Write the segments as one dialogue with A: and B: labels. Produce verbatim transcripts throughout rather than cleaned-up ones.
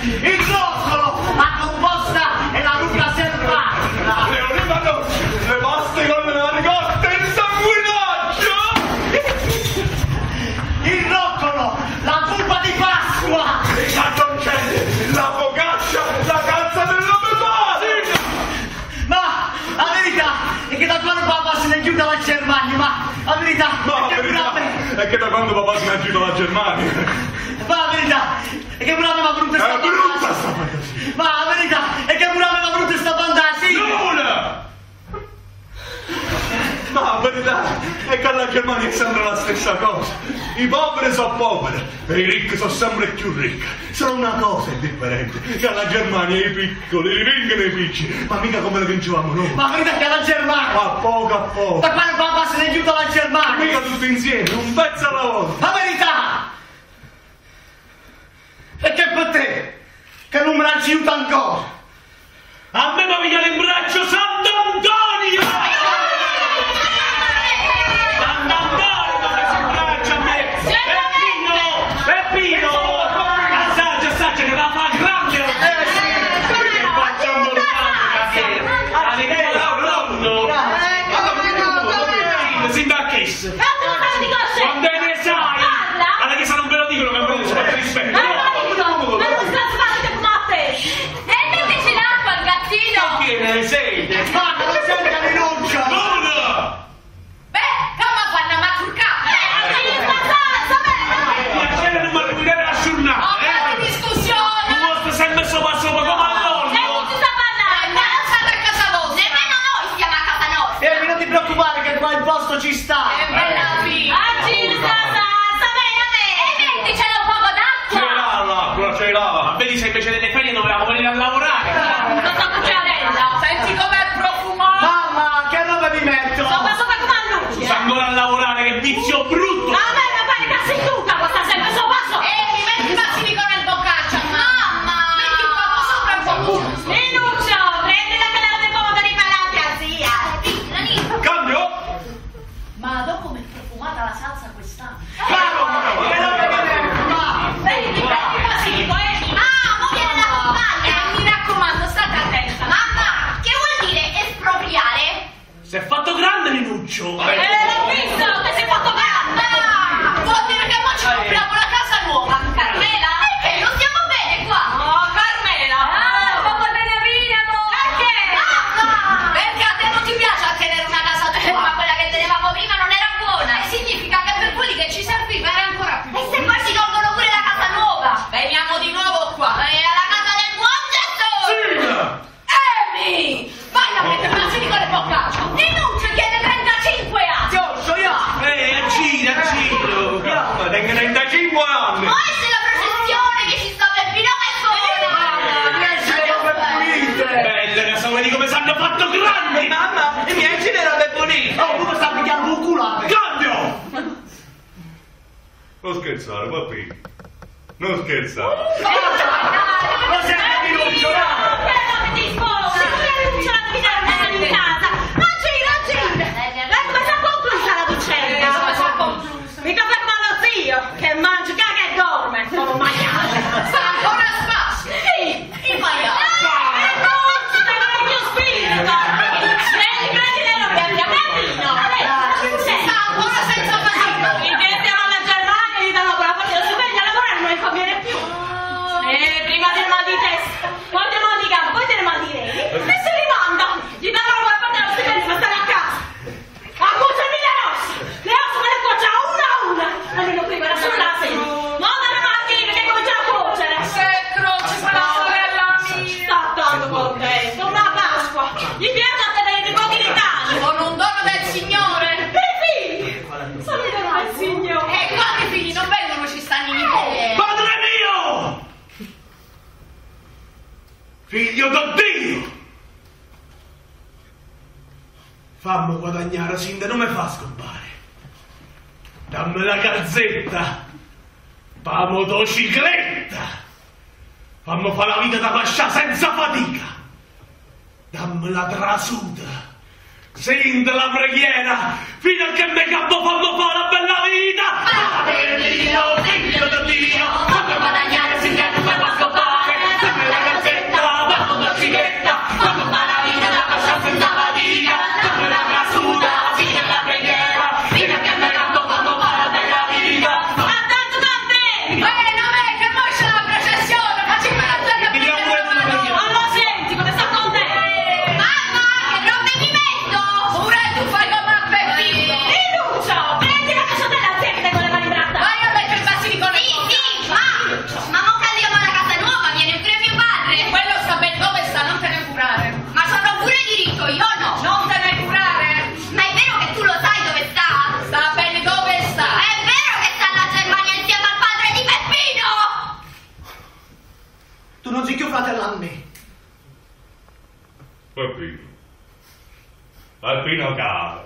A: il zoccolo, la composta e la ruga selvatica.
B: Le olivano, le paste con la ricotta e il sanguinaggio.
A: Il roccolo, la pulpa di Pasqua.
B: I cartoncelli, la focaccia, la calza della memoria.
A: Ma la verità è che da quando papà se ne chiude la Germania, ma la verità
B: No,
A: è
B: la
A: che
B: verità
A: pure
B: è che da quando papà se ne è chiuso la Germania.
A: ma la verità è che pure aveva brutta sta
B: È brutta sta
A: fantasia. Ma la verità è che pure aveva brutta sta fantasia.
B: Nulla! Ma la verità è che alla Germania è sempre la stessa cosa. I poveri sono poveri e i ricchi sono sempre più ricchi. Solo una cosa è differente, che alla Germania i piccoli li vincono i piccoli, ma mica come li vincevamo noi.
A: Ma la verità è che la Germania,
B: A poco a poco.
A: da quando papà se ne chiude la Germania,
B: Mica tutti insieme, un pezzo alla volta.
A: la verità è che per te che non me l'ha aiuta ancora.
C: A me mi viene in braccio Sant'Antonio! Sant'Antonio mi ha in braccio a me! Peppino! Peppino! Assaggia, assaggia, che va a fare grande! Eh sì! Perché facciamo il cambio, All'idea da un nonno! Peppino, si imbacchesse! Quando ne sai! Alla chiesa non ve lo dicono, ma non ci fate rispetto! Viene, sei!
A: Ma non sei che rinuncia.
B: Nulla!
D: Beh, come fanno a macurcare?
C: Piacere non mi arrivare a giornata!
D: Oh, che discussione!
C: Tu vuoi sempre sopra sopra come al nonno!
D: Non state a casa vostra! Nemmeno noi stiamo a casa nostra!
A: E non ti preoccupare che qua il posto ci sta.
D: È bella figlia! E vedi, c'è un poco d'acqua!
B: Ce l'ha l'acqua, ce l'ha!
C: Vedi se invece delle ferie dovevamo venire a lavorare!
D: Non sto cucinando! Senti com'è profumato!
A: Mamma, che roba mi metto?
D: Sopra sopra come a luce!
C: Sta ancora a lavorare, che vizio brutto!
D: A me mi pare che si tutta questa sempre sopra sopra! E mi metti i basilico nel boccaccio! Mamma! Metti un poco sopra un po' giù! Ninuccio, prendila che le ho dei pomodori pelati a zia!
B: Cambio?
D: Ma dopo mi è profumata la salsa quest'anno!
A: Bravo, che roba mi metto? Ma
D: Prendi, prendi il basilico, eh! Ah, mo viene la compagna! Eh, mi raccomando, state attenta! Mamma, che vuol dire espropriare?
C: Si è fatto grande Ninuccio!
D: Eh, l'ho visto, che sei fatto grande! Vuol dire che mo ci compriamo la casa nuova, Carmela? Perché non stiamo bene qua? Oh, Carmela! Ah, stiamo bene via, amore! Perché? Mamma! Perché a te non ti piace a tenere una casa tua? Ma quella che tenevamo prima non era buona! E significa che per quelli che ci serviva era ancora più buona! E se poi si tolgono pure la casa nuova? Veniamo di nuovo qua! E alla casa del buon Gesù! Emi! Vai a mettere una silicone nel boccaccio! Ninuccio chiede trentacinque anni!
A: Giorgio, io.
C: Ehi, a giro, a giro!
B: Ma tengo trentacinque anni!
D: Ma è la processione che ci sta per fino a
A: Mamma, riesci le robe pulite.
C: Belle, che so, vedi come s'hanno fatto grandi!
E: Mamma, i miei ce l'erano per pulire.
A: Oh, tu mi stai pigliando un culare.
C: Cambio!
B: Non scherzare, papi. Non scherzare.
A: Lo senti, Rinuccio, dai.
F: Mica per mano zio, che mangia, caga e dorme, sono maiale.
D: Sta ancora a spasso!
F: Sì,
D: Il maiale!
F: e non ci deve il mio spirito. Prendi, prendi le robe, Peppino.
D: Sta ancora senza basilico!
F: I che stiamo alla Germania gli danno quella parte dello stipendio a lavorare non gli conviene più. E prima del mal di testa, poi del mal di gamma, poi del mal di reni, e si rimanda. Gli danno quella parte dello stipendio per stare a casa. A cuocermi le ossa! Le ossa me le cuoce a una a una! Almeno prima era solo la sera. Non dalle mattine che comincia a cuocere!
D: Se croce sta sorella mia!
F: Sta tanto contento! Una Pasqua! Gli piace a tenere i nipoti in Italia!
D: Con un dono del Signore!
F: I figli! Sono i doni del Signore!
D: E quando i figli non vengono ci stanno i nipoti!
C: Padre mio! Figlio da Dio! Fammi guadagnare sin da non mi fa scompare. Dammi la gazzetta, la motocicletta, fammi fare la vita da pascià senza fatica. Dammi la trasuta, sin la preghiera, fino a che mi capo fammi fare la bella vita.
D: Padre mio, figlio da Dio, fammi guadagnare sin da non mi fa scoppare!
A: Tu non sei più fratello a me.
B: Peppino. Peppino caro.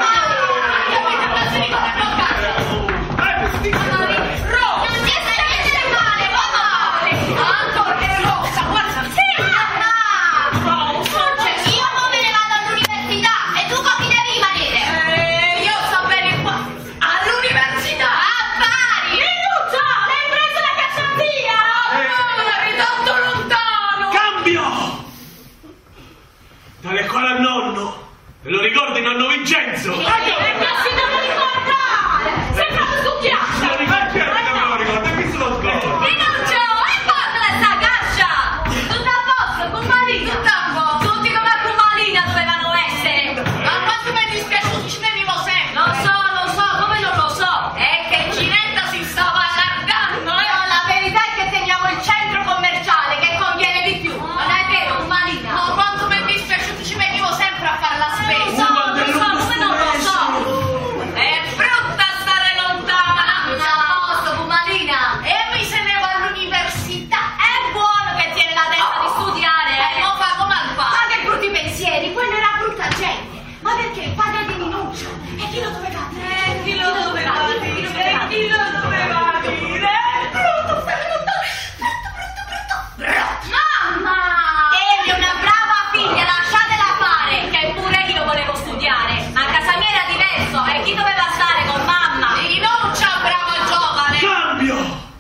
C: Tale quale al nonno. Te lo ricordi, nonno Vincenzo?
F: Sì, e che si deve ricordare! Sembra un stucchiaccio!
B: Ma certo che me lo ricordo, hai visto lo scorso?
D: Rinuccio, e portala sta caccia! Tutto a posto, Cumalina! Tutto a posto! Tutti come a Cumalina dovevano essere! Ma quanto mi è dispiaciuto, ci venivo sempre! Lo so, lo so, come non lo so! È che Ginetta si stava allargando! No, la verità è che teniamo il centro commerciale che conviene di più! Non è vero, Cumalina? No, quanto mi è dispiaciuto, ci venivo sempre a fare la spesa! Lo so, lo so, come non lo so! È brutta stare lontana! Tutto a posto, Cumalina! E mi se ne va all'università! È buono che tiene la testa di studiare! E non fa come al fa!
F: Ma che brutti pensieri, quella era brutta gente! Ma perché il padre di Minuccio? E chi lo doveva dire?
D: E chi lo doveva dire?
F: E chi lo doveva dire? Brutto, stare lontano! Brutto, brutto, brutto! Brutto!
D: Mamma! Egli è una brava figlia, lasciatela fare! Che pure io volevo studiare! Ma a casa mia era diverso! E chi doveva stare con mamma? Rinuncia, bravo giovane!
C: Cambio!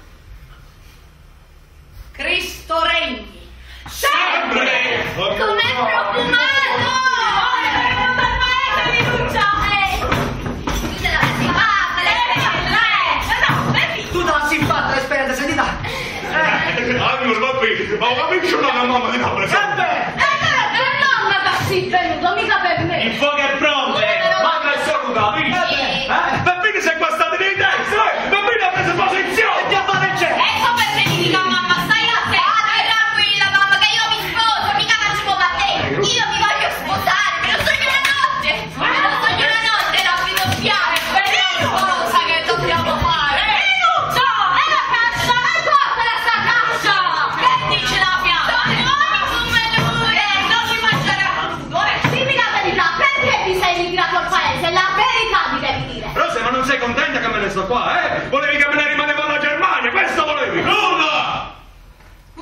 D: Cristo regni!
C: Sempre!
D: Com'è profumato! Non permette, Rinuncia! Tu te la si fatta,
A: Tu te la si fatta l'esperienza, sentita?
B: Angelo, vabbè, ma capisci una che mamma ti dà presente?
D: Mamma che sei venuto, mica per me!
B: Il fuoco è pronto! Mamma è solo capisci? Eh? Peppino si è guastato nei testi, eh? Peppino ha preso posizione!
A: Che fare c'è?
D: Ecco perché mi dico mamma, stai attenta, stai tranquilla mamma, che io mi sposo, mica faccio come a te. Io mi voglio sposare, me lo sogno una notte, me lo sogno una notte, la vedo spiare, quella cosa che dobbiamo fare. Rinuncia, è la caccia, e portala sta caccia, che dice la fiamma? Come lui, eh, non ci mangerà crudo, eh.
F: Dimmi la verità, perché ti sei emigrato al paese? La verità mi devi dire!
B: Rosa, ma non sei contenta che me ne sto qua, eh? Volevi che me ne rimanevo alla Germania, questo volevi! Nulla!
F: Uh,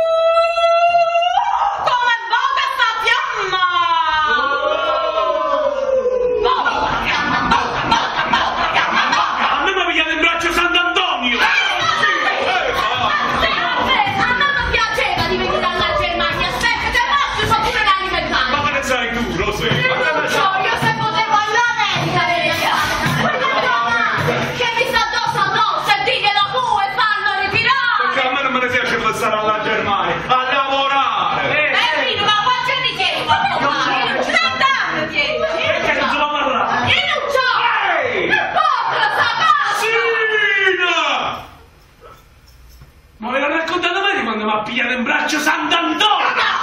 F: come voga sta fiamma! Voga, fiamma, voga, voga, voga, fiamma, voga!
C: A me mi ha pigliato in braccio Sant'Antonio!
F: A me non piaceva di venire dalla Germania, aspetta che posso so pure l'alimentare!
B: Ma che ne sai tu, Rosa?
F: Rinuncia, io se potevo all'America devi andare! Quella è tua madre, che mi sta addosso addosso e diglielo tu e fallo ritirare!
B: Perché a me non me ne piace passare alla Germania, a lavorare!
D: Peppino, ma quanti anni tieni? trent'anni tieni!
C: Perché non sono amarrato?
D: Rinuncia!
B: Ehi!
D: Portala sta caccia!
B: Sina!
C: Ma ve l'ha raccontato bene quando mi ha pigliato in braccio Sant'Antonio!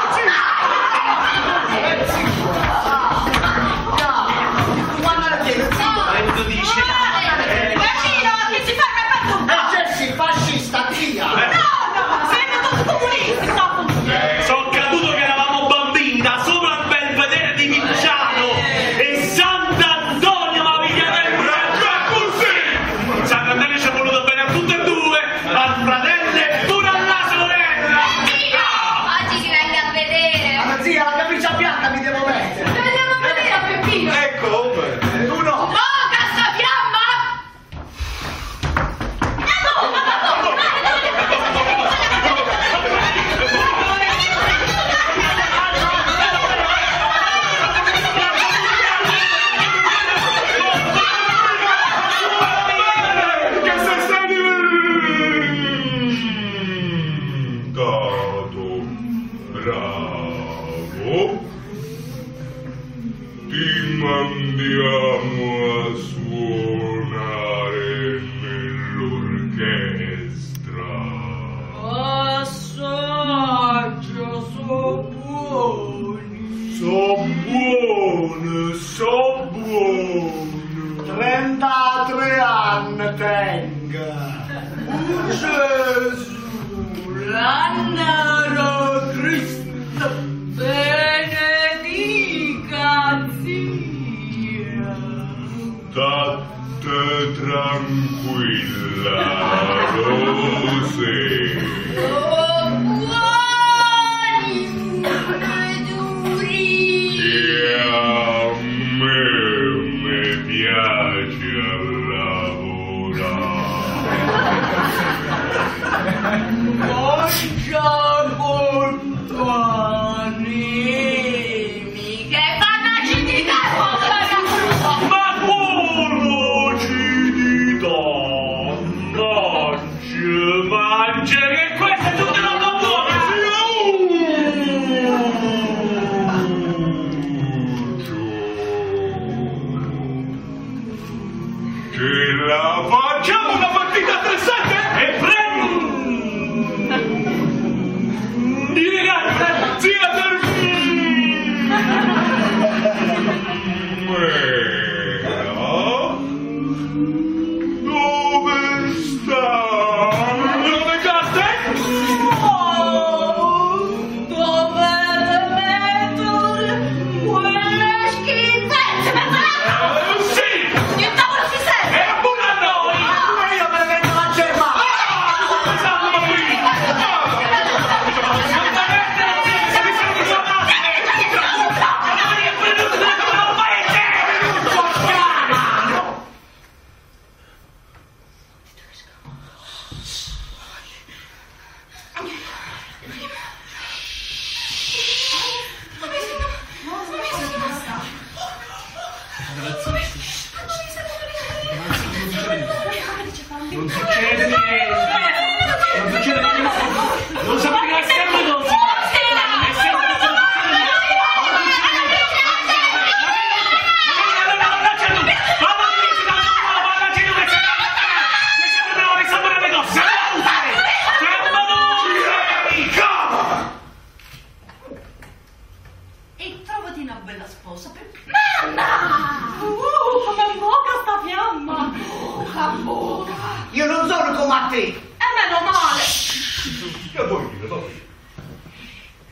A: Quando dice...
F: Peppino, chi si ferma per tu?
A: Eh, Jessy, fascista, zia!
F: No, no, siete tutti comunisti, sto
C: Sono caduto che eravamo bambini da sopra al belvedere di Vinciano e Sant'Antonio mi ha pigliato in braccio e così! Sant'Antonio ci è voluto bene a tutte e due, al fratello e pure alla sorella!
D: Oggi ti vengo a vedere!
A: Ma zia, la camicia bianca mi devo mettere!
D: Andiamo a vedere a Peppino!
B: Ecco, come?
A: Tu no!
D: Voga sta fiamma!
B: Che sei stato bravo, ti mandiamo a suonare nell'orchestra.
F: Assaggio, so buoni.
B: So buone, so buone.
A: trentatré anni tenga!
F: Gesù, l'anno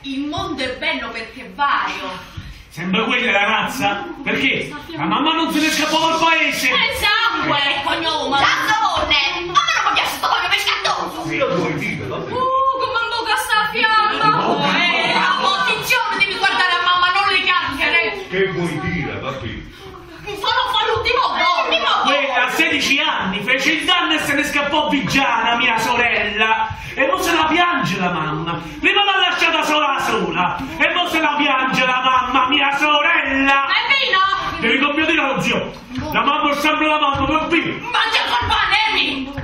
D: Il mondo è bello perché è vario.
C: Sembra quella la razza? Perché? La mamma non se ne scappò dal paese!
D: È sangue, cognome! Sanzone! Ma me non mi piace sto coglio pescatoso!
B: Che vuoi dire, va bene?
D: Uh, come un bocca sta a fiamma! Eh, attenzione, devi guardare a mamma, non le chiacchiere!
B: Che vuoi dire, va bene?
D: Solo fa l'ultimo modo!
C: Quella a sedici anni fece il danno e se ne scappò Vigiana, mia sorella! E mo se la piange la mamma! Prima l'ha lasciata sola sola! E mo se la piange la mamma, mia sorella!
D: Peppino!
C: Devi doppio dire allo zio! La mamma è sempre la mamma, Peppino!
D: Mangia col pane, Emi!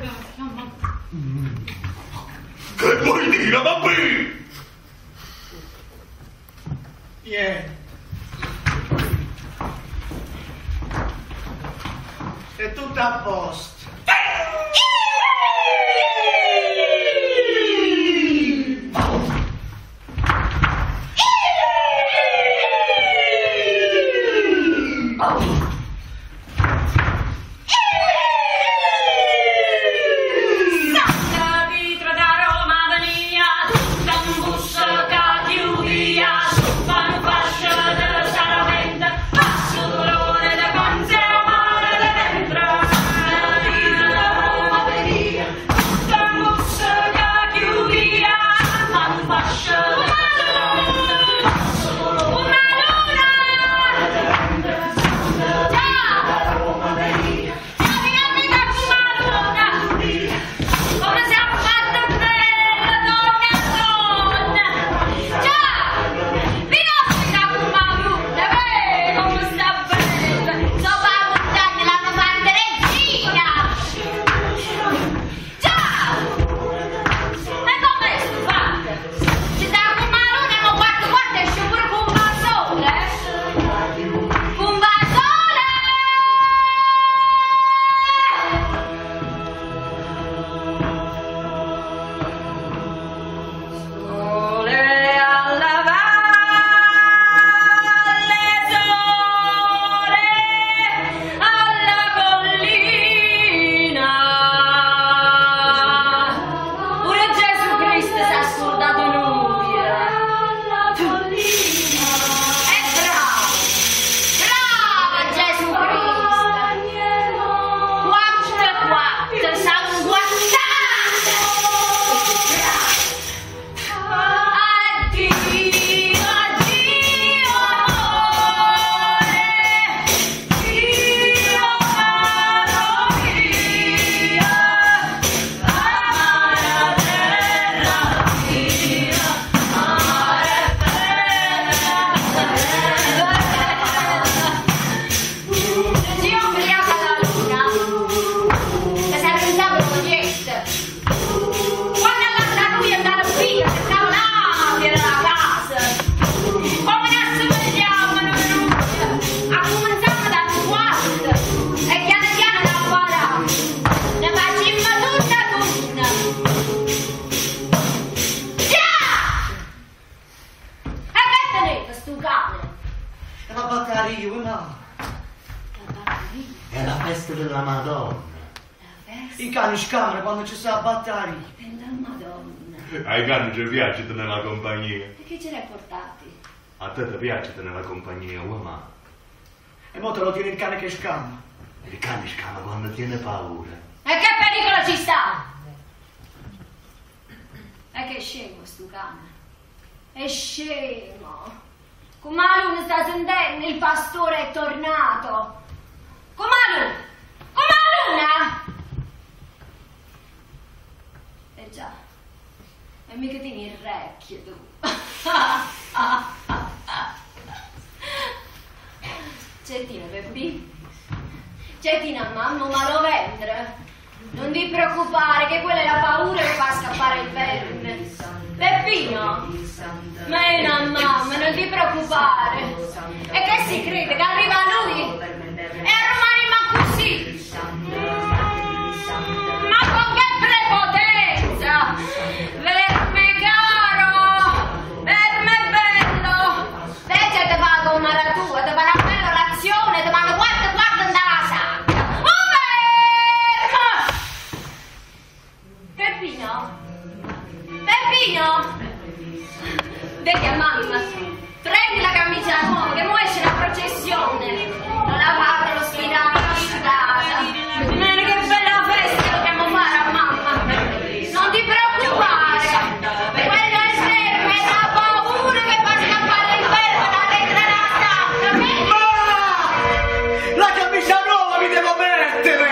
B: Che vuoi dire, va bene?
A: Vieni. È tutto a posto.
G: È la festa della Madonna.
A: La festa? I cani scamano quando ci sta a battaglia.
D: Della Madonna.
B: Ai cani ci piace nella compagnia.
D: E che ce l'hai portati?
B: A te ti piace nella compagnia, uomo?
A: E mo te lo tiene il cane che scama.
G: Il cane scama quando tiene paura.
D: E che pericolo ci sta? E che scemo sto cane. È scemo. Comalu sta sentendo, il pastore è tornato. Comalu! Comaluna! Eh già, e mica tieni il recchio tu. Cettina, Peppi? Cettina, mamma, ma lo vendere? Non ti preoccupare, che quella è la paura che fa scappare il verme. Peppino? Mena, mamma, non ti preoccupare. E che si crede? Che arriva lui? E a Romani ma così? Ma con che prepotenza! Verme caro! Verme bello! Invece te fa con una tua, te fa una bella razione, te fanno guarda, guarda andare alla sacca! Oh, Peppino? Peppino? Vedi a mamma, prendi la camicia nuova che mo esce la processione. Non lavate lo sfidato in strada. Bene, che bella festa dobbiamo fare a mamma. Non ti preoccupare. Quello è fermo e ha paura che fa scappare il fermo da dentro la stanza.
A: Ma! La camicia nuova mi devo mettere!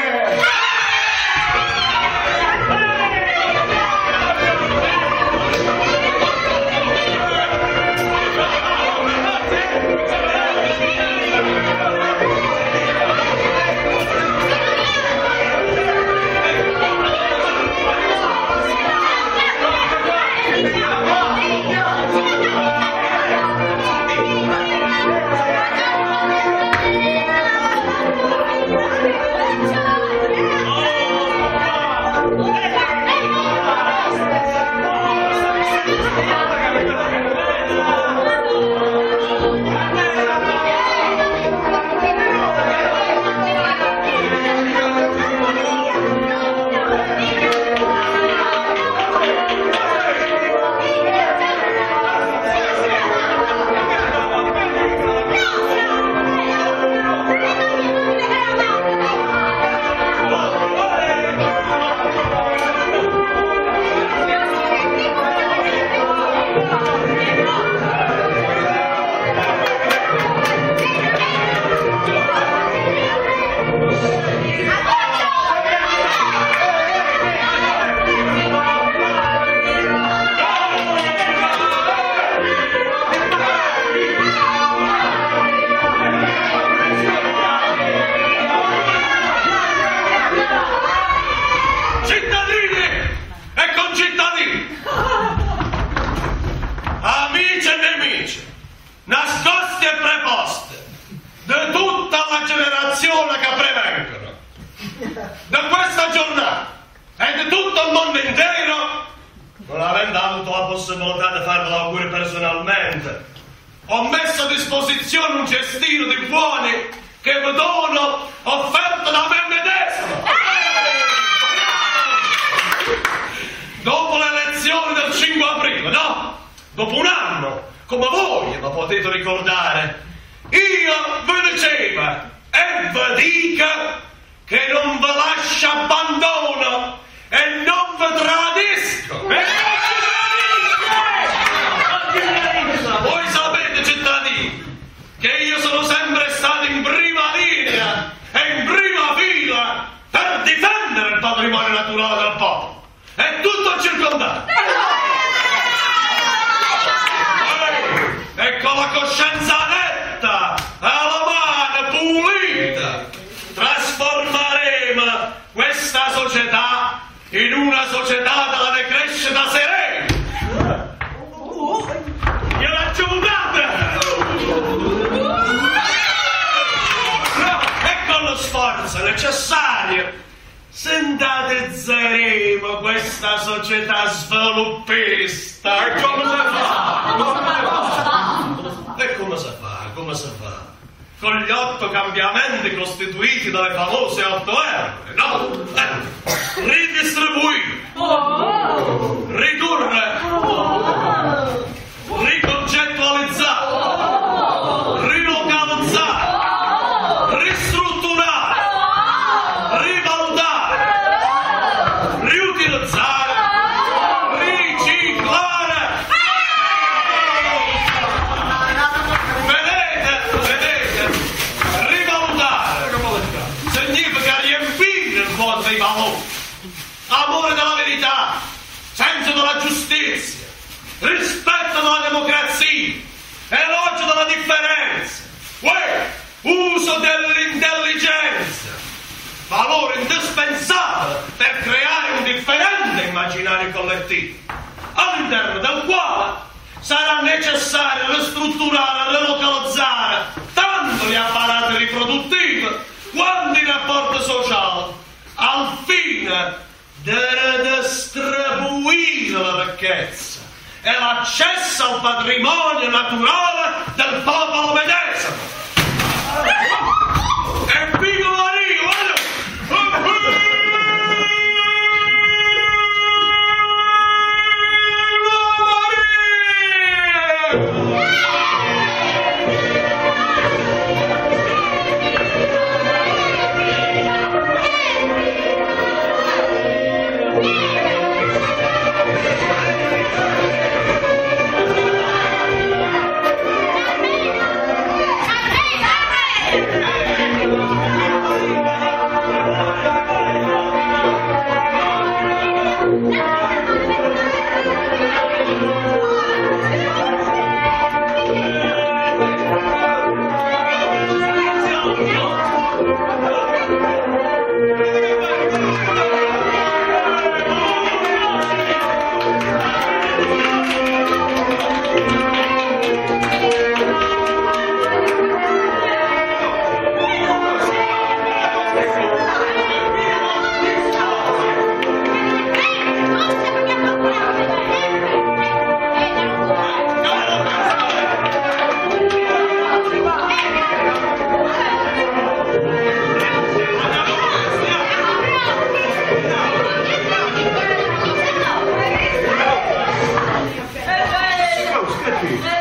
B: Perché?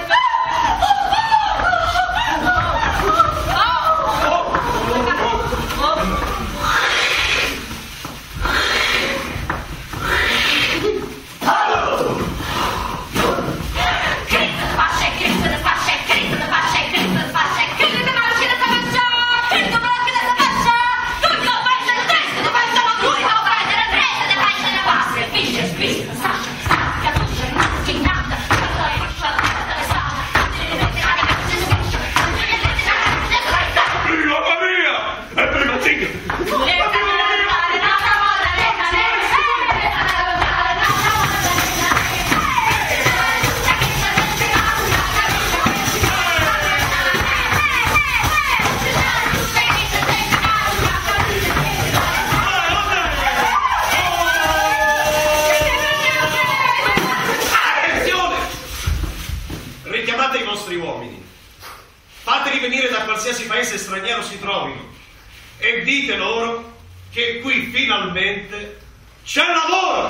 H: Paese straniero si trovino e dite loro che qui finalmente c'è lavoro!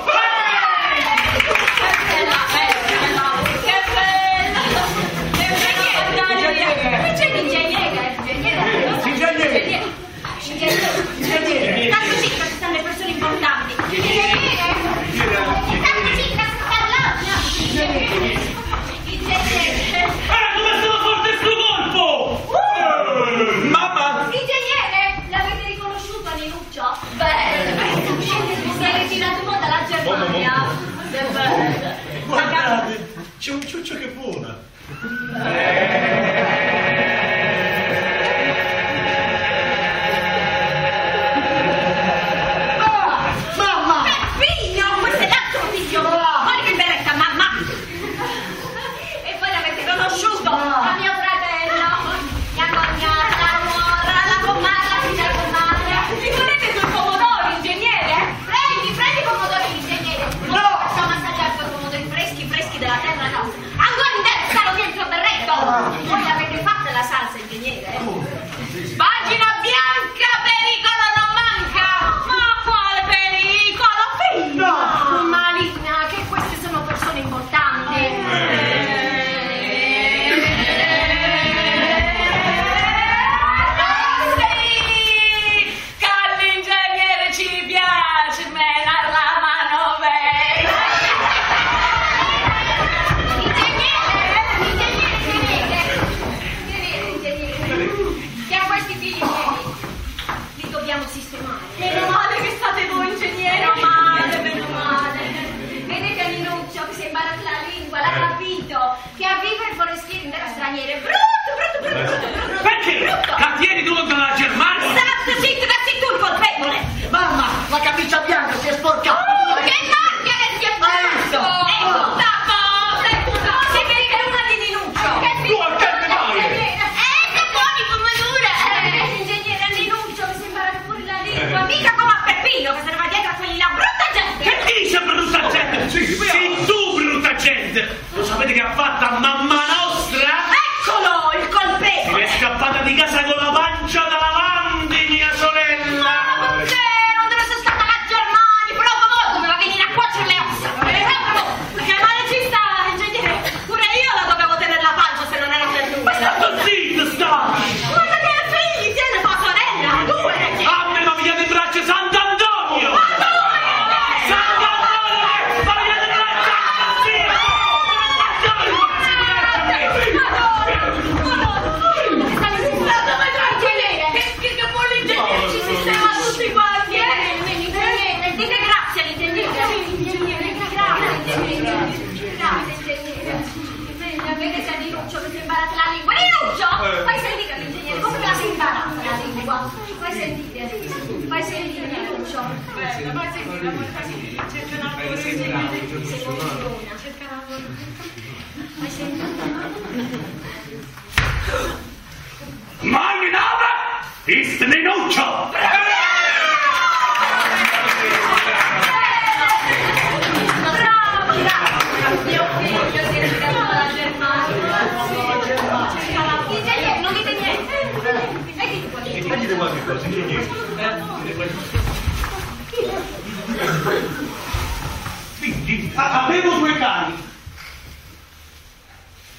F: Che bella! Che bella! C'è l'ingegnere! L'ingegnere! L'ingegnere! L'ingegnere! Tanto sì, perché stanno le persone importanti! L'ingegnere! Tanto sì, sta parlando! L'ingegnere! L'ingegnere!
C: Dove sono forte sto colpo? Mamma!
F: Ingegnere, l'avete riconosciuto a Ninuccio? Beh, si è ritirato un po' dalla Germania. Che bello.
B: Guardate, c'è un ciuccio che vola.
A: Mamma!
F: Figlio, questo è l'altro figlio. Guarda che beretta, mamma. E poi l'avete conosciuto a mio fratello. Mia cognata, la nuora, la comadre, la figlia comadre. Mi volete sul pomodoro, ingegnere? Prendi, prendi i pomodori, ingegnere. No! Facciamo assaggiare quei pomodori freschi, freschi della terra nostra. Ancora in terra, dentro il berretto. Voi l'avete fatta la salsa, ingegnere? Pagina bianca, pericolo non manca. Ma quale pericolo, figlio? Maligna, che queste sono persone importanti. Meno male che state voi, ingegnere. Meno male, meno male. Vedete Ninuccio che si è imparato la lingua, l'ha capito, che a vivere forestieri in terra straniera è brutto, brutto, brutto, brutto, brutto.
C: Perché?
F: Brutto.
C: Cattieni tu dalla Germania?
F: Esatto, zitto, da zitto il colpevole.
A: Mamma, la camicia bianca si è sporcata.
F: Oh, che macchia che si è fatto. È tutta cosa, è tutta cosa. Si vede che è una di Ninuccio. Che
C: Tu a che ne vai?
F: Ecco fuori pomodore. Eh, ingegnere a Ninuccio che si è imparato pure la lingua. Mica come a Peppino che se ne va dietro a quelli là. Brutta gente.
C: Che dice brutta gente? Sì, tu brutta gente! Lo sapete che ha fatto a mamma nostra?
F: Eccolo, il colpevole.
C: È scappata di casa con la pancia davanti, mia sorella!
F: Ma perché? Non deve essere stata la Germania, proprio voi doveva venire a cuocere le ossa. Che male ci sta, ingegnere? Pure io la dovevo tenere la pancia se non era per lui.
C: Ma sta zitto, sta!
F: Guarda che figli tiene tua sorella, due!
C: A me ma via di braccia Sant'Antonio! Sant'Antonio! Ma via di braccia!
F: Che buon ingegnere, ci sistema tutti quanti, eh? L'ingegnere, dite grazie all'ingegnere. L'ingegnere, grazie, ingegnere. Grazie, ingegnere. Vedete a Ninuccio che si è imparata la lingua. Ninuccio, fai sentire all'ingegnere, come te la sei imparata la lingua? Fai sentire, fai sentire Ninuccio. Fai sentire, fai sentire. Cerca una cosa, ingegnere. Sei buona, cerca una cosa. Fai sentire.
C: Mein Name ist Ninuccio!
F: Bravo, bravo! Mio figlio si è ritirato dalla Germania. Ingegnere, non dite niente? E dite qualche
B: E dite qualche cosa, ingegnere.
C: Figli, avevo due cani.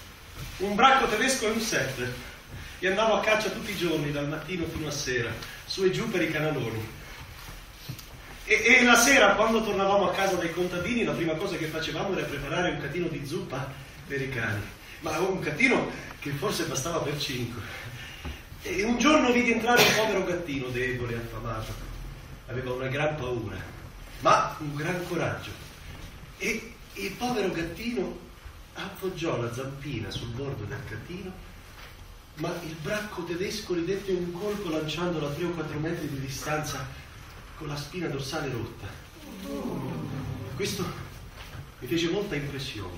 H: un bracco tedesco e un setter. E andavo a caccia tutti i giorni, dal mattino fino a sera, su e giù per i canaloni. E, e la sera, quando tornavamo a casa dai contadini, la prima cosa che facevamo era preparare un catino di zuppa per i cani. Ma un catino che forse bastava per cinque. E un giorno vidi entrare un povero gattino, debole, affamato. Aveva una gran paura, ma un gran coraggio. E il povero gattino appoggiò la zampina sul bordo del catino, ma il bracco tedesco gli dette un colpo lanciandolo a tre o quattro metri di distanza con la spina dorsale rotta. Questo mi fece molta impressione.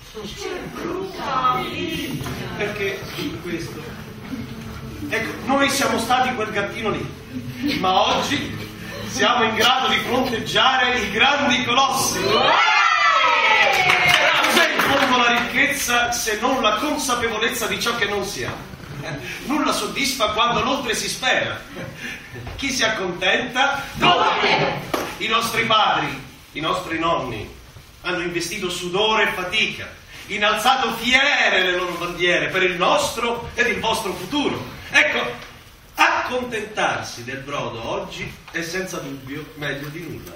H: Perché questo... Ecco, noi siamo stati quel gattino lì, ma oggi siamo in grado di fronteggiare i grandi colossi. Cos'è in fondo la ricchezza se non la consapevolezza di ciò che non si ha? Nulla soddisfa quando l'oltre si spera. Chi si accontenta dove? I nostri padri, i nostri nonni hanno investito sudore e fatica, innalzato fiere le loro bandiere per il nostro ed il vostro futuro. Ecco, accontentarsi del brodo oggi è senza dubbio meglio di nulla.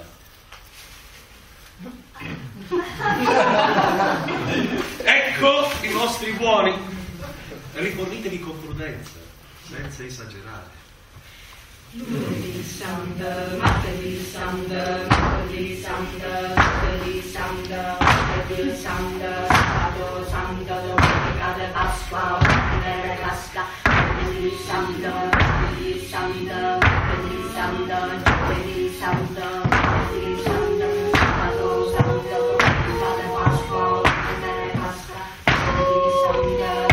H: Ecco i vostri buoni. Rifornitevi con prudenza, senza esagerare.
I: Lunedì santo, martedì santo, mercoledì santo, giovedì santo, venerdì santo, sabato santo, domenica di Pasqua, venere casca, venerdì santo, martedì santo, venerdì santo, giovedì santo, venerdì santo, sabato santo, domenica di Pasqua, venere casca, venerdì santo.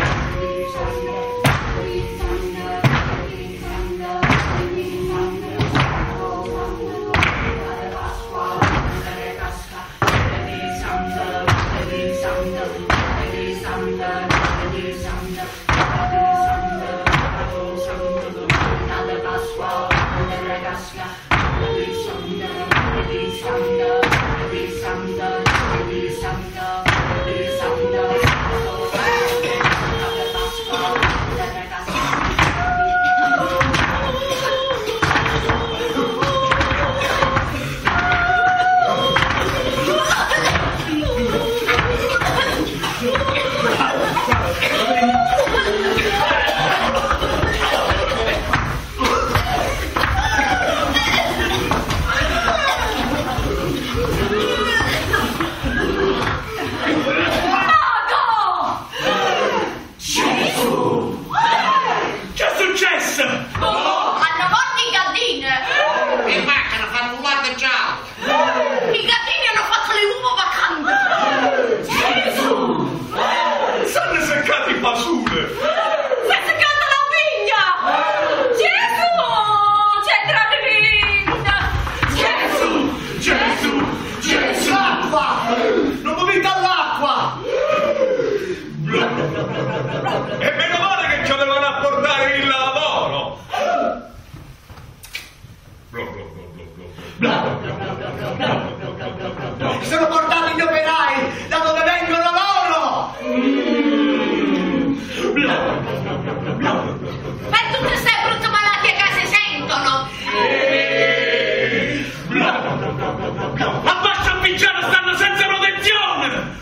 A: Sono portati gli operai da dove vengono loro!
D: Ma tutte queste brutte malattie che si sentono!
C: Abbassa a pigiare, stanno senza protezione!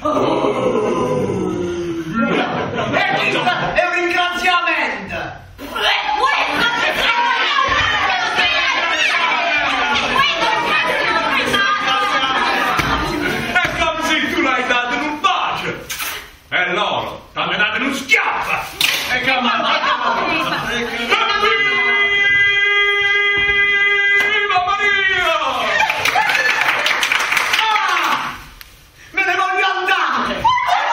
A: E questo è un ringraziamento!
C: E loro, t'hanno dato un schiaffo!
A: E che mamma!
C: Viva Maria!
A: Ah! Me ne voglio andare!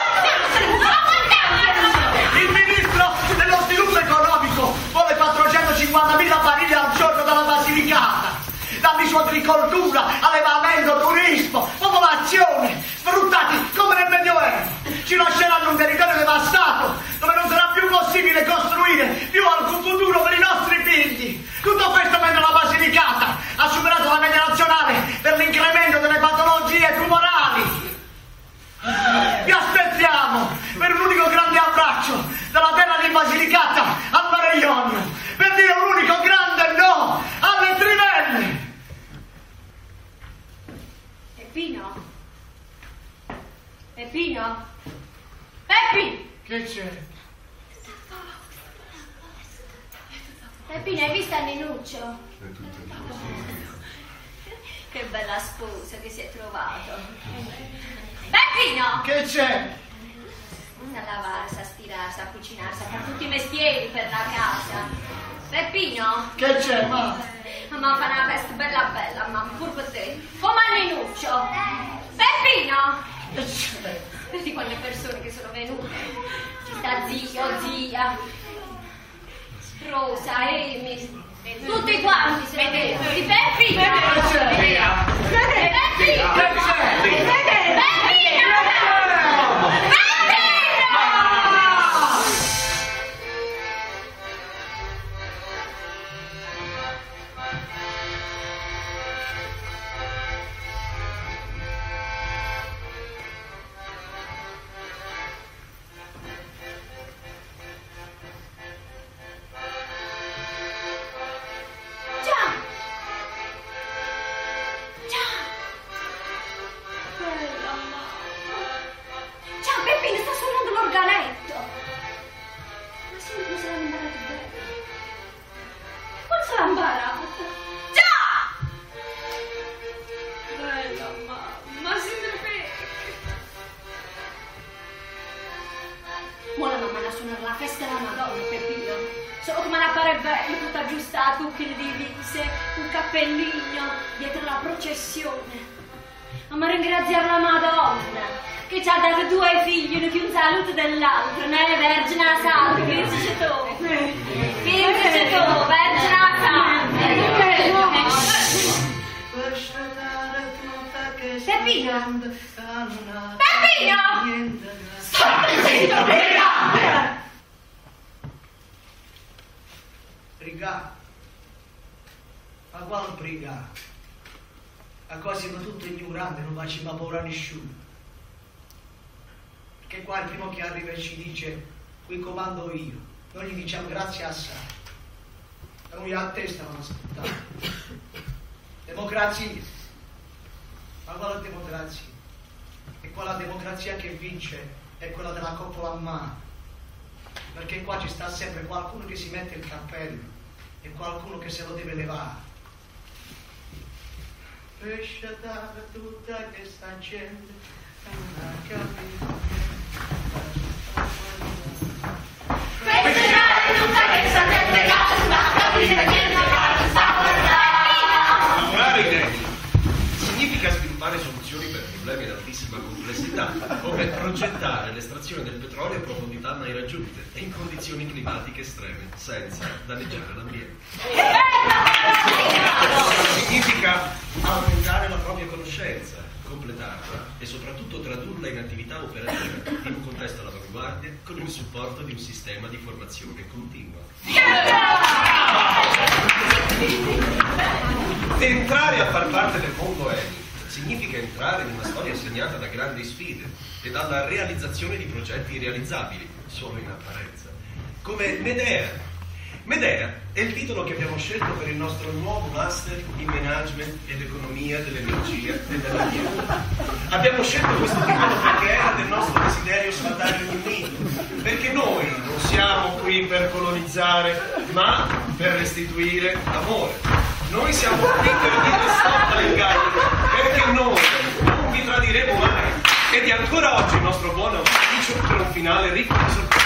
A: Il ministro dello sviluppo economico vuole quattrocentocinquantamila barili al giorno dalla Basilicata. Dammi su agricoltura, allevamento, turismo, popolazione, sfruttati come nel Medioevo. Ci lasceranno un territorio devastato dove non sarà più possibile costruire più alcun futuro per i nostri figli. Tutto questo mentre la Basilicata ha superato la media nazionale per l'incremento delle patologie tumorali. Vi aspettiamo per un unico grande abbraccio. marcio dalla terra di Basilicata al Mareglione per dire un unico grande no alle trivelle.
D: Peppino? Peppino? Peppi!
A: Che c'è?
D: Peppino, hai visto Ninuccio? Che bella sposa che si è trovato. Peppino!
A: Che c'è?
D: A lavarsi, a stirarsi, a cucinarsi, a fare tutti i mestieri per la casa. Peppino?
A: Che c'è, ma?
D: Mamma fa una festa bella bella, mamma, pur per te. Come a Ninuccio. Peppino?
A: Che c'è?
D: Vedi quelle persone che sono venute. Ci sta zio, zia, Rosa, Amy, tutti quanti sono venuti. Peppino!
A: Che c'è?
D: Peppino!
A: Che c'è?
D: Peppino! Ma ringraziare la Madonna che ci ha dato due figli, uno che un saluto dell'altro, né Vergine a salve, che dice tu? Che dice tu, Vergine a salve? Peppino? Peppino? Stai zitto, brigante!
A: Brigà? Ma quale brigà? A qua siamo tutti ignoranti, non facciamo paura a nessuno. Perché qua il primo che arriva e ci dice qui comando io, noi gli diciamo grazie assai. E noi a testa non ascoltiamo. Democrazia. Ma quale democrazia? E quella democrazia che vince è quella della coppola a mano. Perché qua ci sta sempre qualcuno che si mette il cappello e qualcuno che se lo deve levare. Per sciatare tutta questa gente non ha capito.
D: Per sciatare tutta questa gente non ha capito niente.
H: Lavorare in Eni significa sviluppare soluzioni per problemi ad altissima complessità, come progettare l'estrazione del petrolio a profondità mai raggiunte e in condizioni climatiche estreme, senza danneggiare l'ambiente. Significa aumentare la propria conoscenza, completarla e soprattutto tradurla in attività operativa in un contesto all'avanguardia con il supporto di un sistema di formazione continua. Entrare a far parte del mondo Eni significa entrare in una storia segnata da grandi sfide e dalla realizzazione di progetti irrealizzabili, solo in apparenza, come Medea. Medea è il titolo che abbiamo scelto per il nostro nuovo master in management ed economia dell'energia e dell'ambiente. Abbiamo scelto questo titolo perché era del nostro desiderio sfatare il mito, perché noi non siamo qui per colonizzare, ma per restituire amore. Noi siamo qui per dire stop alle inganni, perché noi non vi tradiremo mai. Ed è ancora oggi il nostro buon auspicio per un finale ricco di sorprese.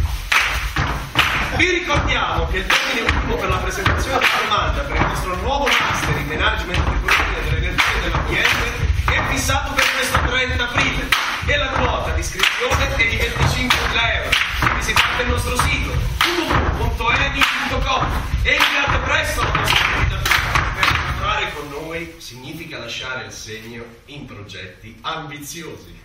H: Vi ricordiamo che il termine ultimo per la presentazione della domanda per il nostro nuovo master in management ed economia dell'energia e dell'ambiente è fissato per questo trenta aprile e la quota di iscrizione è di venticinquemila euro. Visitate il nostro sito w w w punto eni punto com e inviate presto la vostra candidatura. Per lavorare con noi significa lasciare il segno in progetti ambiziosi.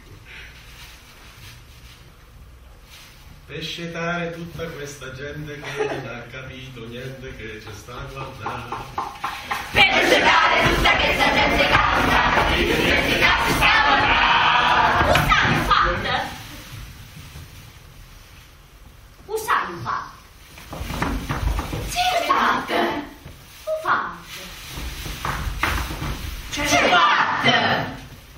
H: Per scietare tutta questa gente che non ha capito niente che ci sta guardando.
D: Per scietare tutta questa gente che non ha capito niente che ci sta guardando. Cosa hanno fatto? infatti. Sì, infatti. Infatti. C'è infatti.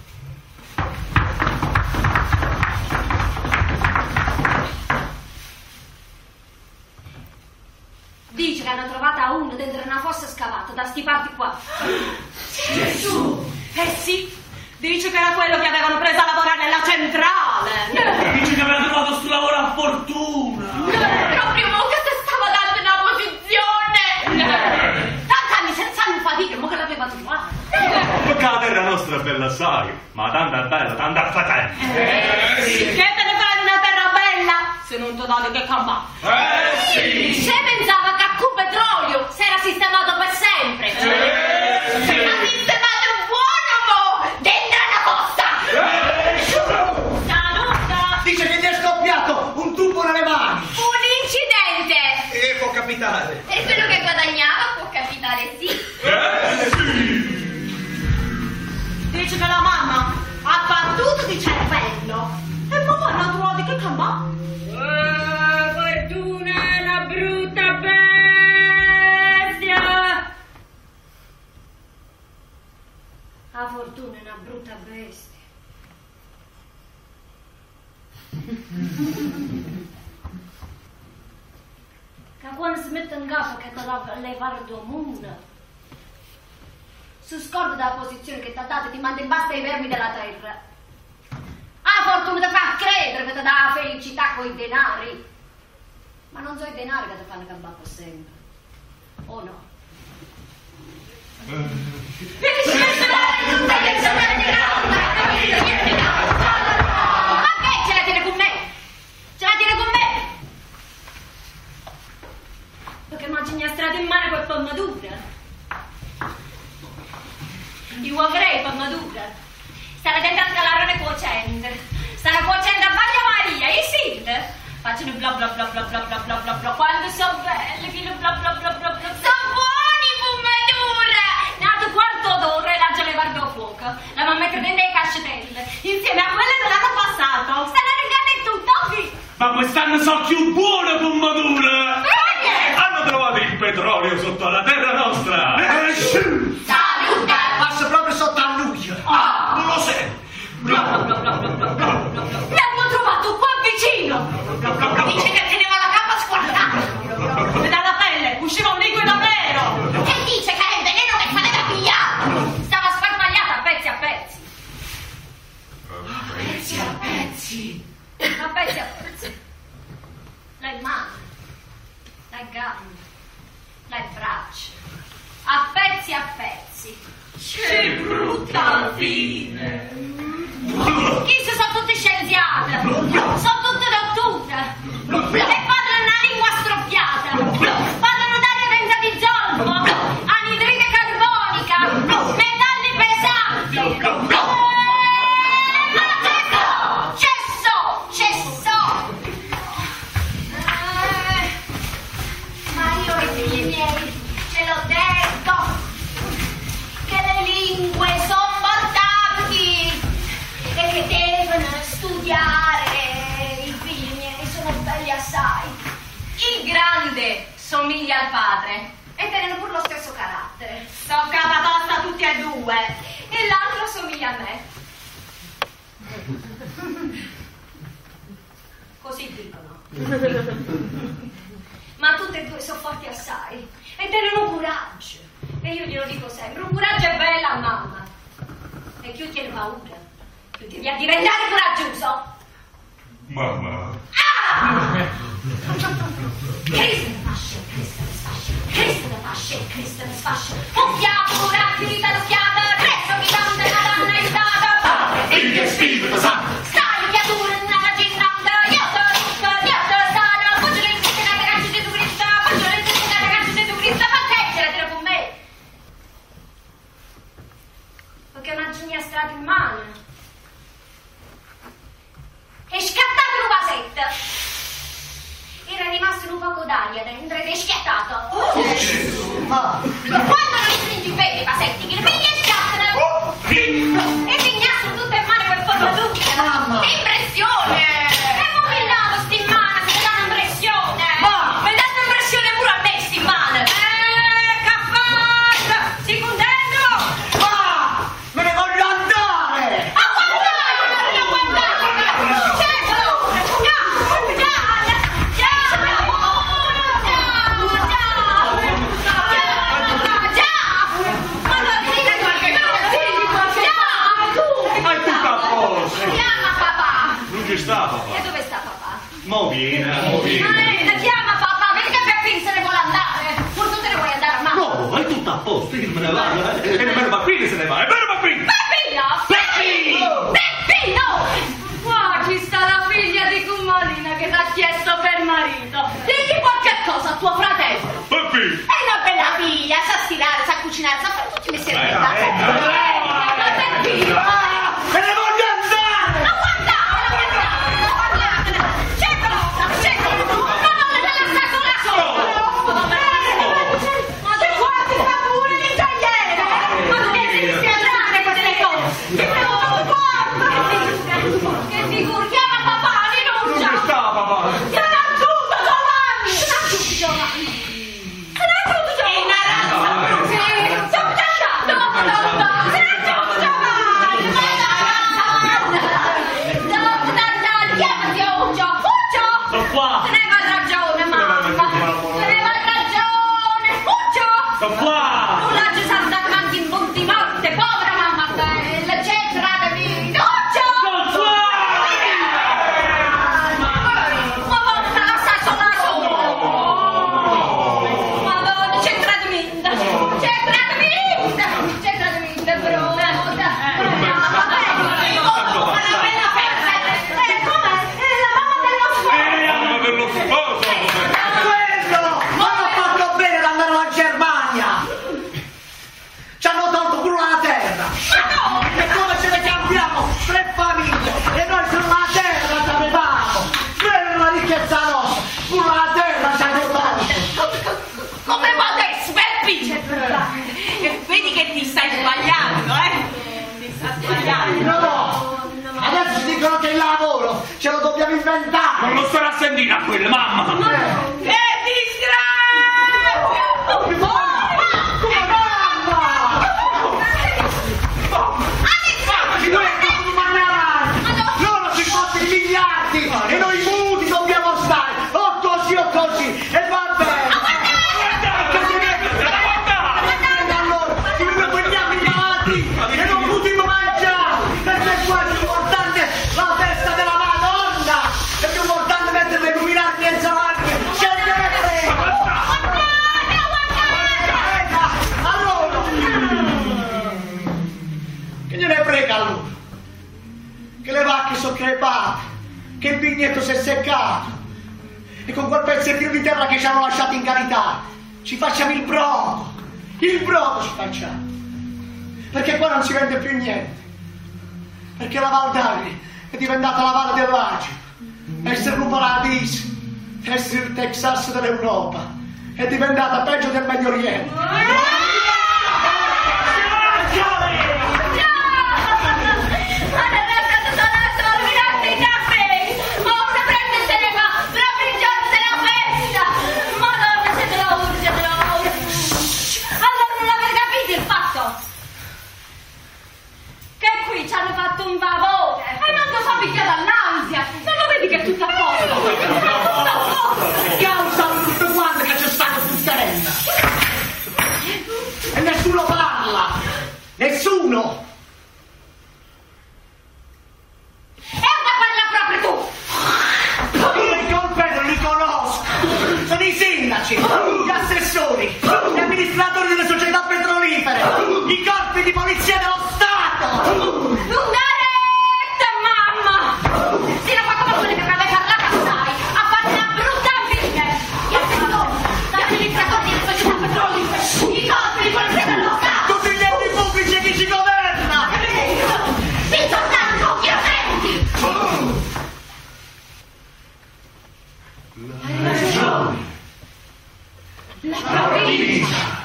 D: Dice che hanno trovata uno dentro una fossa scavata da sti parti qua.
F: Gesù! Eh sì, dice che era quello che avevano preso a lavorare nella centrale.
C: Dice che aveva trovato sto lavoro a fortuna.
D: Proprio mo che si stava dando una posizione. Tant'anni senza anni fatica, mo che l'aveva trovato.
B: Perché la terra nostra è bella assai, ma tanta è bella, tanta fatente.
F: Eh sì. Che te ne fai una terra bella se non ti date che campà?
B: Eh sì!
D: Se pensava che a cu petrolio si era sistemato per sempre.
B: Eh sì!
D: Ma sistemato buono mo dentro una fossa.
B: Eh.
F: Saluta!
A: Dice che gli è scoppiato un tubo nelle mani.
D: Un incidente.
H: E può capitare.
D: E quello che guadagnava può capitare sì.
B: Eh sì!
F: Dice che la mamma ha battuto di cervello. E poi hanno trovato che campà?
D: Ah, fortuna è una brutta bestia. La fortuna è una brutta bestia. Che quando si mette in capo che ti dà levare il mondo, si scorda della posizione che ti ha dato e ti manda in basta ai vermi della terra. Ah, fortuna ti fa credere che ti dà la felicità con i denari. Ma non sono i denari che ti fanno campare per sempre. O no? Ma che ce la tiene con me? Ce la tiene con me? Perché immagini a strada in mare quel pommadura. Io avrei pommadura. Stare dentro a scalare le cuocende. Stanno cuocendo a Bagna Maria, i Sid. Facciano bla bla bla bla bla bla bla bla bla. Quando sono belle, fino bla bla bla bla bla. Sono buoni fumature! Nato quarto d'ora e la già le guardo a fuoco. La mamma mette dentro le cascetelle. Insieme a quelle dell'anno passato. Stanno regate tutto, sì.
C: Ma quest'anno sono più buone pommature.
D: Perché?
B: Hanno trovato il petrolio sotto la terra nostra.
A: Eh sì!
D: Salute!
A: Passa proprio sotto a luglio.
D: Ah!
A: Non lo sento.
D: Bla bla bla bla bla bla bla bla. L'hanno trovato qua vicino. Dice che teneva la capa squartata.
F: E dalla pelle usciva un liquido nero.
D: E dice che è il veleno che faceva pigliare. Stava sfarmagliata a pezzi a pezzi. A pezzi a pezzi. A pezzi a pezzi. Le mani, le gambe, le braccia. A pezzi a pezzi.
F: Che brutta fine.
D: Chi sono tutte scienziate? Sono tutte dotture. E parlano una lingua stroppiata. Parlano d'aria densa di zolfo, anidride carbonica, metalli pesanti. Eh, ma cesso, cesso. Eh, ma io ai figli miei ce l'ho detto che le lingue sono importanti e che devono studiare. I figli miei sono belli assai. Il grande somiglia al padre e tengono pure lo stesso carattere.
F: Sono capatosta tutti e due.
D: E l'altro somiglia a me. Così dicono. Ma tutte e due sono forti assai e tengono coraggio. E io glielo dico sempre, un coraggio è bella, mamma. E più tiene paura, più devi a diventare coraggioso.
B: Mamma.
D: Ah! Cristo ne fasce, Cristo ne sfascia, Cristo ne fasce, Cristo ne sfascia. Un fiato, una vita rischiata, presto mi dà una donna in stata.
B: Figlio e Spirito Santo.
D: Stai creatura nella ginnata, io te lo dico, io te lo sono. Voglio le tutte le ragazze di Gesù Cristo, voglio le tutte le ragazze di Gesù Cristo, ma che ce la tira con me? Perché una gigna strada in mano. È scattato un vasetto. Era rimasto un poco d'aria dentro ed è schiattato.
A: Oh, Gesù! Ma...
D: Quando non stringi bene i vasetti, che le piglia e scattano.
A: Oh,
D: E pigliassero tutte in mano quel forno d'ucchia.
A: Mamma!
D: Che impressione! E come lavo sti in mano, se danno impressione.
A: Ma
B: mo viene, mo viene.
D: Ma chiama papà, vedi che Peppino se ne vuole andare. Pur tu te ne vuoi andare a mamma.
B: No, è tutto a posto, io me ne vado, eh. E nemmeno Pappino se ne va, è vero Pappino?
D: Peppino!
B: Peppino!
D: Peppino! Qua ci sta la figlia di Cummalina che t'ha chiesto per marito. Digli qualche cosa a tuo fratello.
B: Peppino!
D: È una bella figlia, sa stirare, sa cucinare, sa fare tutti i mestieri
B: Eh,
D: della
B: eh,
D: casa.
B: eh,
D: Peppino!
A: Me ne voglio andare!
D: Ma guardatela, guardatela, guardatela! C'è cosa, c'è cosa! Ma non le lascia sola sola! Ma se guardi fa pure l'ingegnere! Ma non devi spiegare queste cose! Che me lo guarda! Che figura, chiama papà, rinuncia!
B: Dove sta papà?
D: Se n'è giunto Giovanni! Se n'è giunto Giovanni! Se n'è giunto Giovanni! Sì, sto andando! Se n'è giunto Giovanni! Chiamati Uggio! Uggio!
C: Sto qua!
D: Se ne va ragione, mamma! Se ne va ragione! Uggio!
C: Sto qua!
D: Tu la ci salta avanti in punti morte, povera mamma bella, eccetera, capito? Uggio!
C: Sto qua!
D: Ma volta la sta sola sola! Madonna, c'è tradimento! C'è tradimento! C'è tradimento, brutta!
B: Ma per lo sposo!
A: Quello! Non ho fatto bene ad andare alla Germania! Ci hanno tolto pure la terra! E come ce ne cambiamo? Tre famiglie! E noi sulla terra ci avevamo! Quella è la ricchezza nostra! Pure la terra ci hanno tolto!
D: Come va adesso, Peppi? E vedi che ti stai sbagliando, eh? Ti stai sbagliando.
A: No! Adesso ci dicono che il lavoro ce lo dobbiamo inventare!
B: Non lo starà a sentire a quella mamma!
A: Eh.
D: Che disgrazia!
A: Loro si fottono i miliardi e noi muti dobbiamo stare o così o così e va bene. Allora, ci prendiamo i malati e non potremo mangiare perché qua è più importante la festa della Madonna, è più importante mettere le luminardi e salarie. Ce ne frega. Allora, che gliene frega a loro? Che le vacche sono crepate, che il vigneto si è seccato e con quel pezzettino di terra che ci hanno lasciato in carità ci facciamo il brodo, il brodo ci facciamo, perché qua non si vende più niente, perché la Val d'Agri è diventata la Valle dell'Acido, essere un paradiso, essere il Texas dell'Europa, è diventata peggio del Medio Oriente.
D: Ci hanno fatto un favore e non lo so picchiare dall'ansia, non lo vedi che è tutto a posto? Tutto a posto!
A: Chiaro, sanno tutte quante che c'è stato fruttarella e nessuno parla, nessuno.
D: E ora parla proprio tu!
A: Io i colpevoli non li conosco, sono i sindaci, gli assessori, gli amministratori delle società petrolifere, i corpi di polizia dello Stato.
D: Un'aretta, mamma! Si la fa come quelle che mi aveva parlato, sai? A fare una brutta fine! Gli assessori, gli amministratori delle società petrolifere, i corpi di polizia dello Stato!
A: Tutti gli enti pubblici e chi ci governa.
D: Ritornare con chiarenti!
B: La regione,
D: La provincia!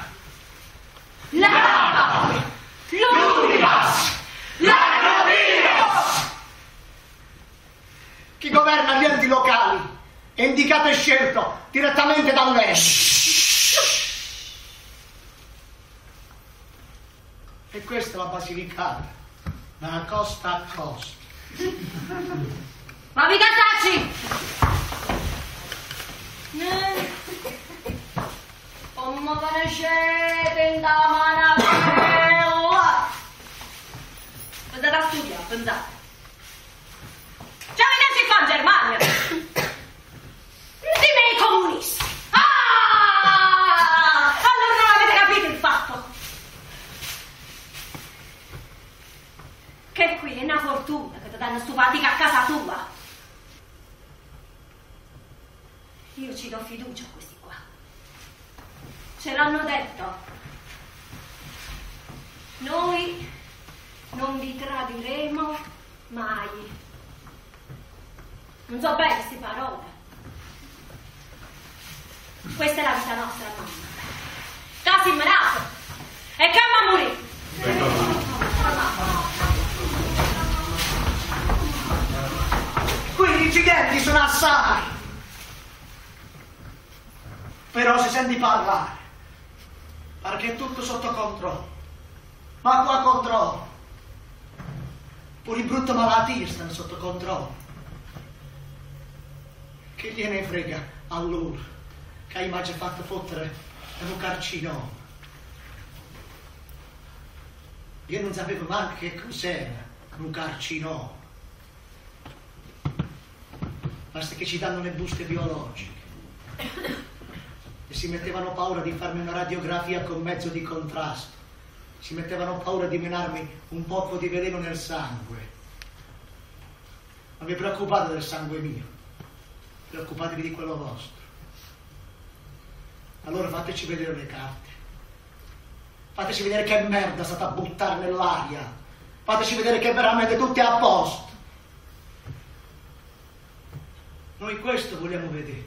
D: La... L'Universo! La Provincia!
A: Chi governa gli enti locali è indicato e scelto direttamente dall'ente. E questa è la Basilicata, da costa a costa.
D: Ma vi casacci! Come conoscete in da manabella? Pensate a studiare, pensate. Già vedete qua in Germania! Io ci do fiducia a questi qua. Ce l'hanno detto. Noi non vi tradiremo mai. Non so bene queste parole. Questa è la vita nostra, mamma. Casi merato. E camma morì.
A: Qui gli incidenti sono assai. Però si senti parlare. Perché è tutto sotto controllo. Ma qua controllo. Pure i brutte malattie stanno sotto controllo. Che gliene frega a loro che hai mai fatto fottere un carcinoma. Io non sapevo neanche che cos'era un carcinoma. Basta che ci danno le buste biologiche e si mettevano paura di farmi una radiografia con mezzo di contrasto, si mettevano paura di menarmi un poco di veleno nel sangue. Non vi preoccupate del sangue mio, preoccupatevi di quello vostro. Allora fateci vedere le carte, fateci vedere che merda è stata a buttare nell'aria, fateci vedere che veramente tutto è a posto. Noi questo vogliamo vedere,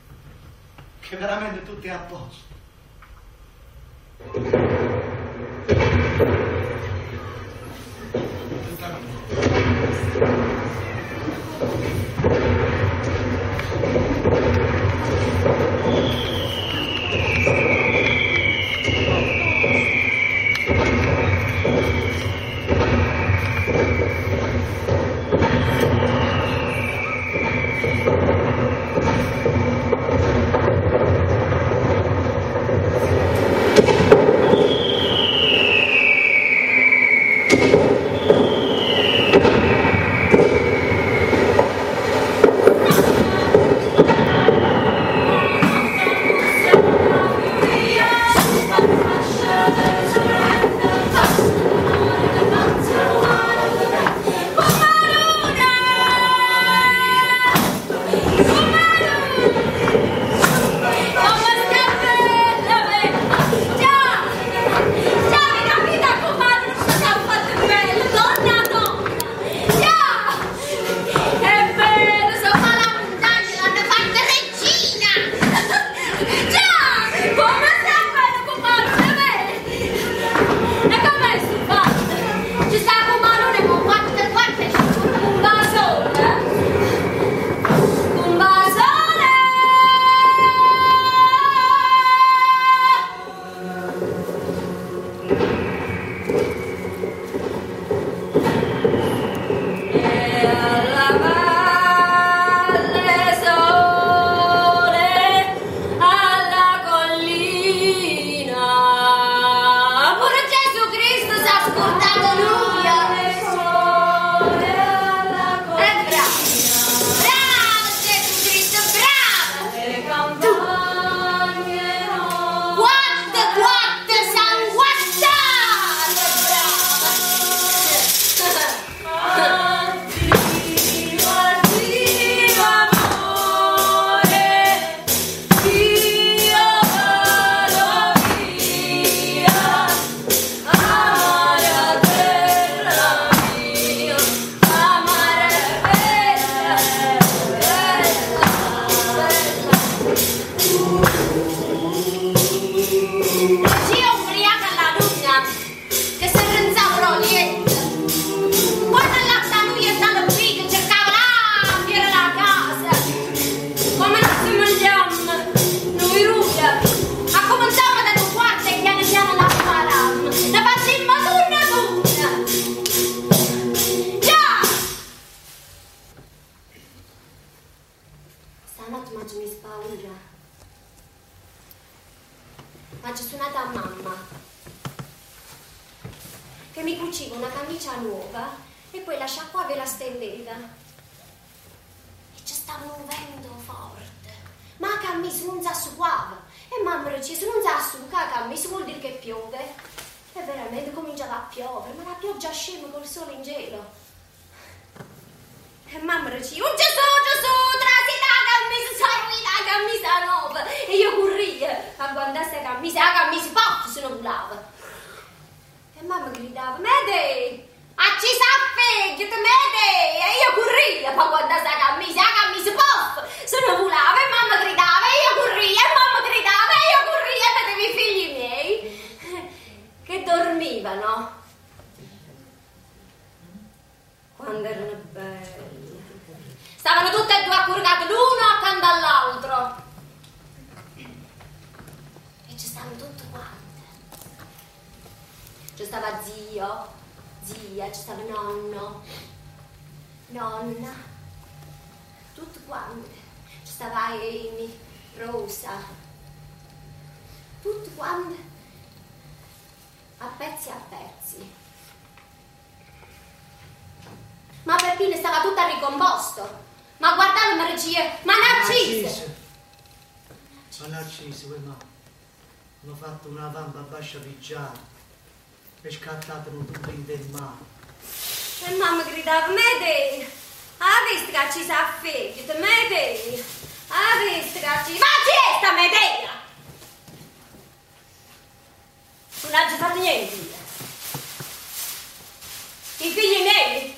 A: che veramente tutto è a posto.
D: E mamma dice, un Gesù, Gesù, trasita la camisa, sarui la camisa,
J: stava zio, zia, ci stava nonno, nonna, tutti quanti. Ci stava Amy, Rosa, tutti quanti, a pezzi a pezzi. Ma Peppino stava tutto ricomposto. Ma guardate, ma regie, ma Narcisse!
K: Ma Narcisse, quel ma hanno fatto una vampa a bascia picciata e scattato un tubo in del mare.
J: E mamma gridava, Medei! Ah, visto che ci sa figlia, Medei! Ah, visto che ci... Ma chi è sta Medea? Non ha già fatto niente. I figli miei...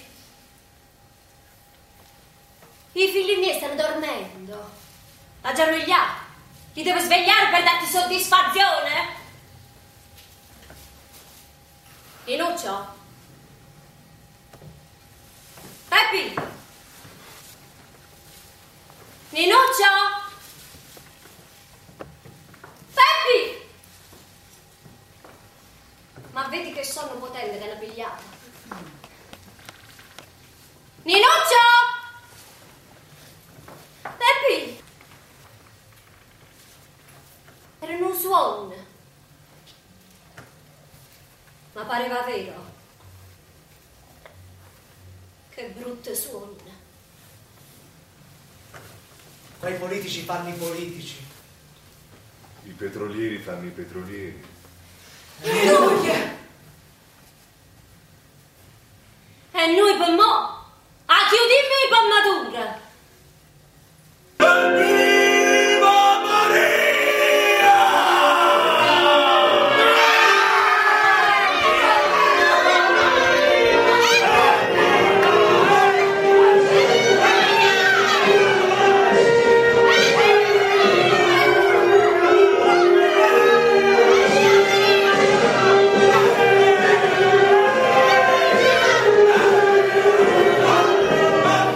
J: I figli miei stanno dormendo. A giarrugliare. Li devo svegliare per darti soddisfazione? Inuccio? Peppi? Ninuccio? Peppi? Ma vedi che sonno potente che l'ha pigliata. Ninuccio? Peppi? Era un suono. Ma pareva vero. Che brutto suono.
K: Quei politici fanno i politici.
L: I petrolieri fanno i petrolieri.
J: E noi? E noi per mo'? A chiudirmi i pommatura.